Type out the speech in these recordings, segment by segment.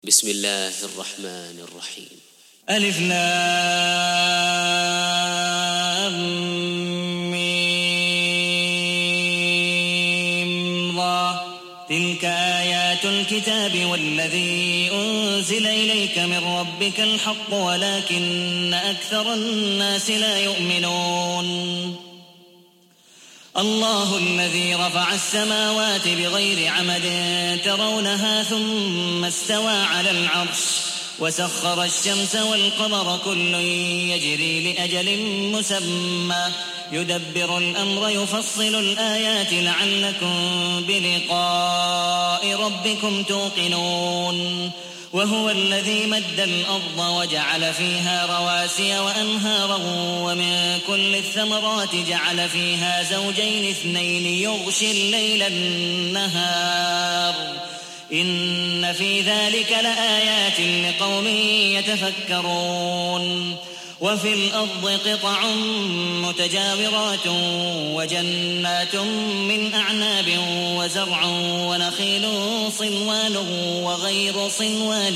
بسم الله الرحمن الرحيم. ألف لام ميم را تلك آيات الكتاب والذي أنزل إليك من ربك الحق ولكن أكثر الناس لا يؤمنون. الله الذي رفع السماوات بغير عمد ترونها ثم استوى على العرش وسخر الشمس والقمر كل يجري لأجل مسمى يدبر الأمر يفصل الآيات لعلكم بلقاء ربكم توقنون. وهو الذي مد الأرض وجعل فيها رواسي وأنهارا ومن كل الثمرات جعل فيها زوجين اثنين يغشي الليل النهار إن في ذلك لآيات لقوم يتفكرون. وفي الأرض قطع متجاورات وجنات من أعناب وزرع ونخيل صنوان وغير صنوان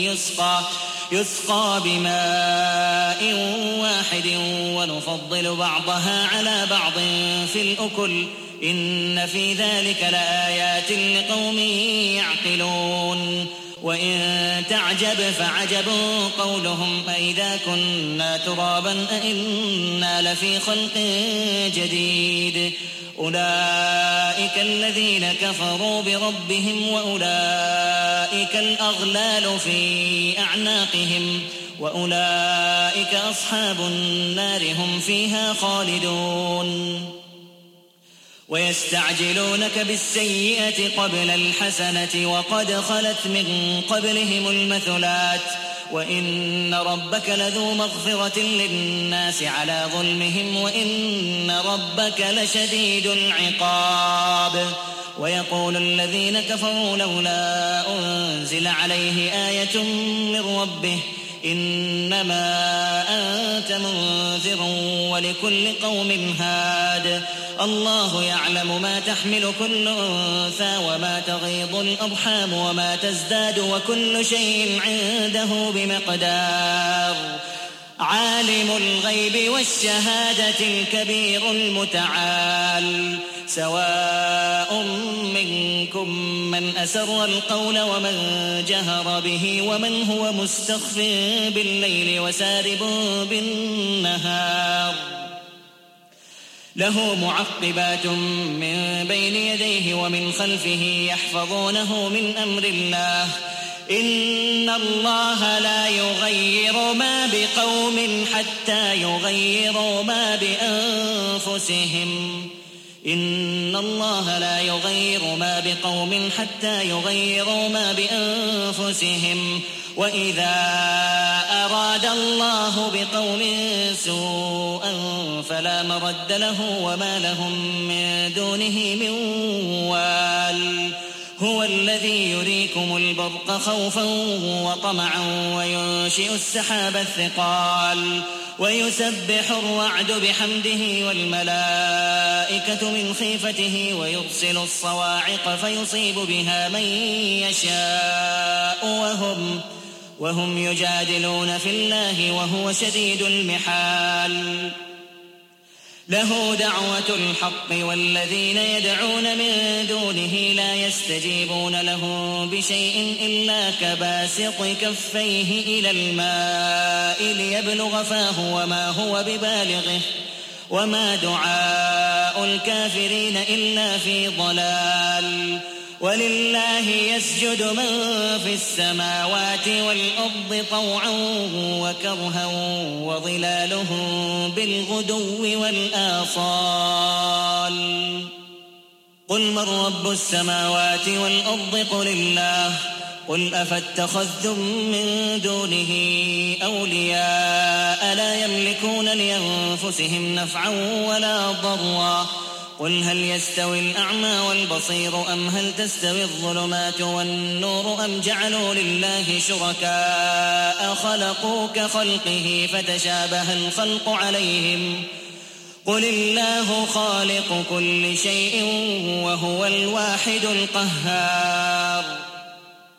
يسقى بماء واحد ونفضل بعضها على بعض في الأكل إن في ذلك لآيات لقوم يعقلون. وإن تعجب فعجب قولهم أئذا كنا ترابا أئنا لفي خلق جديد أولئك الذين كفروا بربهم وأولئك الأغلال في أعناقهم وأولئك أصحاب النار هم فيها خالدون. ويستعجلونك بالسيئة قبل الحسنة وقد خلت من قبلهم المثلات وإن ربك لذو مغفرة للناس على ظلمهم وإن ربك لشديد العقاب. ويقول الذين كفروا لولا أنزل عليه آية من ربه إنما أنت منذر ولكل قوم هاد الله يعلم ما تحمل كل أنثى وما تغيض الأرحام وما تزداد وكل شيء عنده بمقدار. عالم الغيب والشهادة الكبير المتعال سواء منكم من أسر القول ومن جهر به ومن هو مستخف بالليل وسارب بالنهار له معقبات من بين يديه ومن خلفه يحفظونه من أمر الله إن الله لا يغير ما بقوم حتى يغيروا ما بأنفسهم إن الله لا يغير ما بقوم حتى يغيروا ما بأنفسهم وإذا أراد الله بقوم سوءا فلا مرد له وما لهم من دونه من وال. هو الذي يريكم البرق خوفا وطمعا وينشئ السحاب الثقال ويسبح الرعد بحمده والملائكة من خيفته ويرسل الصواعق فيصيب بها من يشاء وهم يجادلون في الله وهو شديد المحال. له دعوة الحق والذين يدعون من دونه لا يستجيبون له بشيء إلا كباسط كفيه إلى الماء ليبلغ فاه وما هو ببالغه وما دعاء الكافرين إلا في ضلال. ولله يسجد من في السماوات والأرض طوعا وكرها وظلالهم بالغدو والآصال. قل من رب السماوات والأرض قل الله قل أفاتخذتم من دونه أولياء لا يملكون لأنفسهم نفعا ولا ضرا قل هل يستوي الأعمى والبصير أم هل تستوي الظلمات والنور أم جعلوا لله شركاء خلقوا كخلقه فتشابه الخلق عليهم قل الله خالق كل شيء وهو الواحد القهار.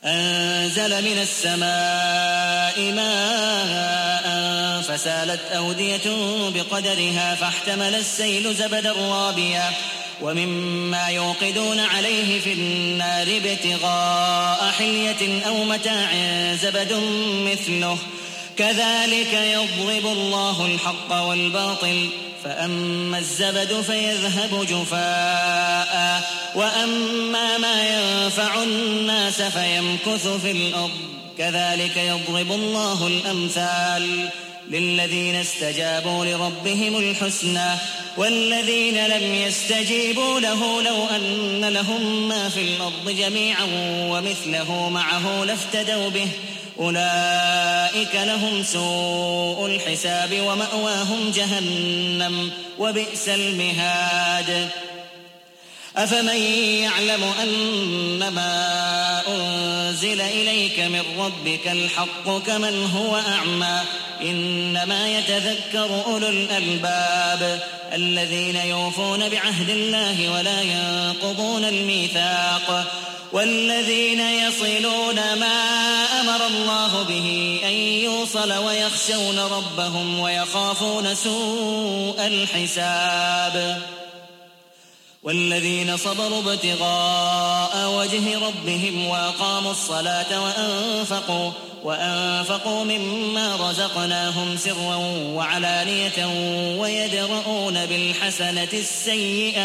أنزل من السماء ماء فسالت أودية بقدرها فاحتمل السيل زبدا رابيا ومما يوقدون عليه في النار ابتغاء حلية أو متاع زبد مثله كذلك يضرب الله الحق والباطل فأما الزبد فيذهب جفاء وأما ما ينفع الناس فيمكث في الأرض كذلك يضرب الله الأمثال للذين استجابوا لربهم الحسنى والذين لم يستجيبوا له لو أن لهم ما في الأرض جميعا ومثله معه لافتدوا به أولئك لهم سوء الحساب ومأواهم جهنم وبئس المهاد أفمن يعلم أنما أنزل إليك من ربك الحق كمن هو أعمى إنما يتذكر أولو الألباب الذين يوفون بعهد الله ولا ينقضون الميثاق والذين يصلون ما أمر الله به أن يوصل ويخشون ربهم ويخافون سوء الحساب والذين صبروا ابتغاء وجه ربهم وأقاموا الصلاة وأنفقوا مما رزقناهم سرا وعلانية ويدرؤون بالحسنة السيئة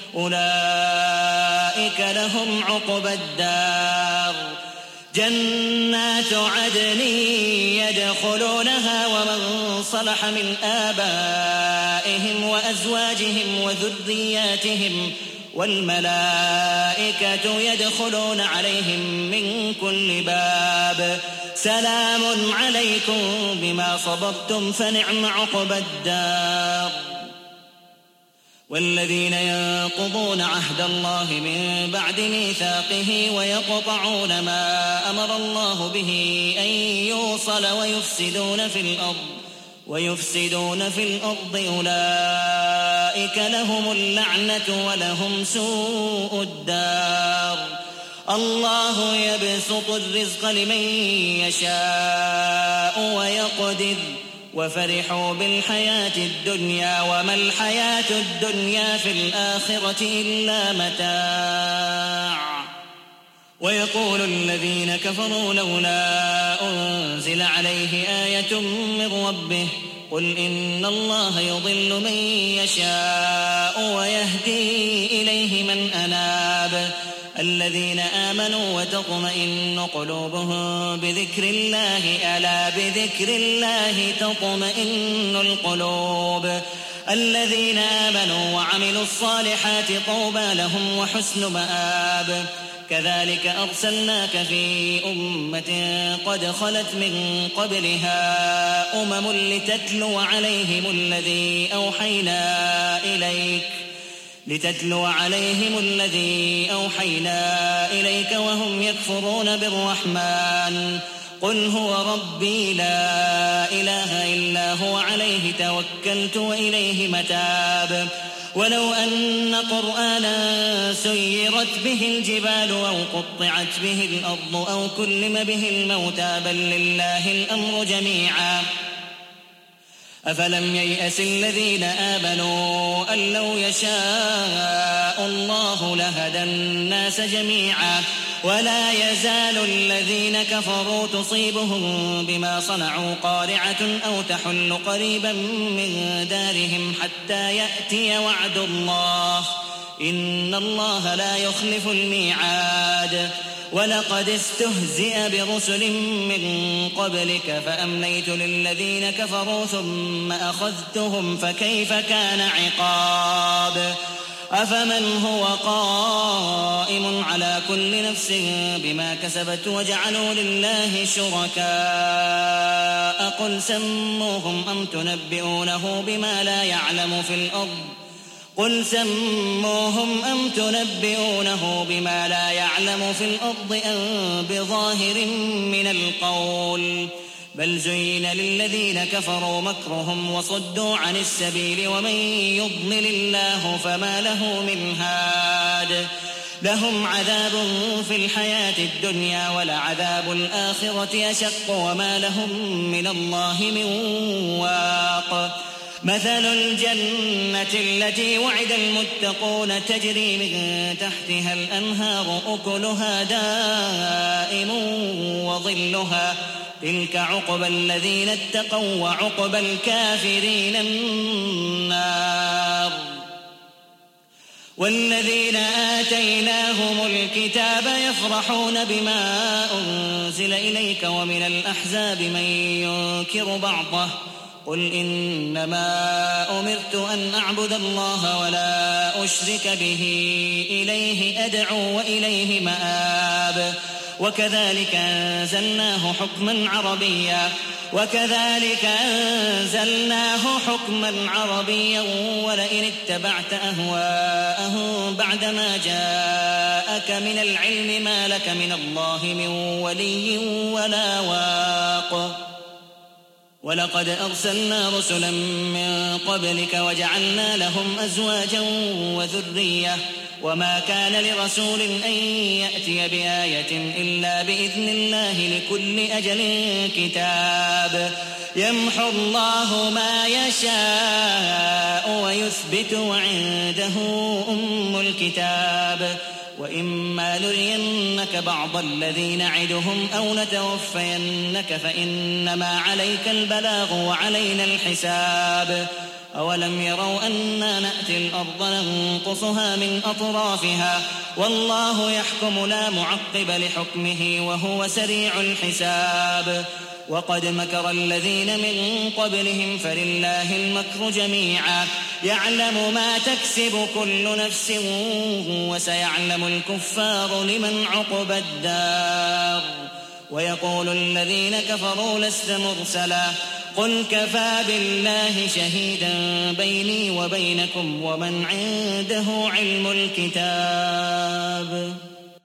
أولئك لهم عقبى الدار جنات عدن يدخلونها ومن صلح من آبائهم وأزواجهم وذرياتهم والملائكة يدخلون عليهم من كل باب سلام عليكم بما صبرتم فنعم عقبى الدار والذين ينقضون عهد الله من بعد ميثاقه ويقطعون ما أمر الله به أن يوصل ويفسدون في الأرض أولئك لهم اللعنة ولهم سوء الدار الله يبسط الرزق لمن يشاء ويقدر وفرحوا بالحياة الدنيا وما الحياة الدنيا في الآخرة إلا متاع ويقول الذين كفروا لولا أنزل عليه آية من ربه قل إن الله يضل من يشاء ويهدي إليه من أناب الذين آمنوا وتطمئن قلوبهم بذكر الله ألا بذكر الله تطمئن القلوب الذين آمنوا وعملوا الصالحات طوبى لهم وحسن مآب كذلك أرسلناك في أمة قد خلت من قبلها لتتلو عليهم الذي أوحينا إليك وهم يكفرون بالرحمن قل هو ربي لا إله إلا هو عليه توكلت وإليه متاب ولو أن قرآنا سيرت به الجبال أو قطعت به الأرض أو كلم به الموتى بل لله الأمر جميعا أفلم ييأس الذين آمنوا أن لو يشاء الله لهدى الناس جميعا ولا يزال الذين كفروا تصيبهم بما صنعوا قارعة أو تحل قريبا من دارهم حتى يأتي وعد الله إن الله لا يخلف الميعاد ولقد استهزئ برسل من قبلك فأمليت للذين كفروا ثم أخذتهم فكيف كان عقاب أفمن هو قائم على كل نفس بما كسبت وجعلوا لله شركاء قل سموهم أم تنبئونه بما لا يعلم في الأرض أم بظاهر من القول بل زين للذين كفروا مكرهم وصدوا عن السبيل ومن يضلل الله فما له من هاد لهم عذاب في الحياة الدنيا ولعذاب الآخرة أشق وما لهم من الله من واق مثل الجنة التي وعد المتقون تجري من تحتها الأنهار أكلها دائم وظلها تلك عقبى الذين اتقوا وعقبى الكافرين النار والذين آتيناهم الكتاب يفرحون بما أنزل إليك ومن الأحزاب من ينكر بعضه قل إنما أمرت أن أعبد الله ولا أشرك به إليه أدعو وإليه مآب وكذلك أنزلناه حكما عربيا ولئن اتبعت أهواءهم بعدما جاءك من العلم ما لك من الله من ولي ولا واق ولقد أرسلنا رسلا من قبلك وجعلنا لهم أزواجا وذرية وما كان لرسول أن يأتي بآية إلا بإذن الله لكل أجل كتاب يمحو الله ما يشاء ويثبت وعنده أم الكتاب وإما نرينك بعض الذي نعدهم أو نتوفينك فإنما عليك البلاغ وعلينا الحساب أولم يروا أنا نأتي الأرض ننقصها من أطرافها والله يحكم لا معقب لحكمه وهو سريع الحساب وقد مكر الذين من قبلهم فلله المكر جميعا يعلم ما تكسب كل نفس وسيعلم الكفار لمن عقبى الدار ويقول الذين كفروا لست مرسلا قل كفى بالله شهيدا بيني وبينكم ومن عنده علم الكتاب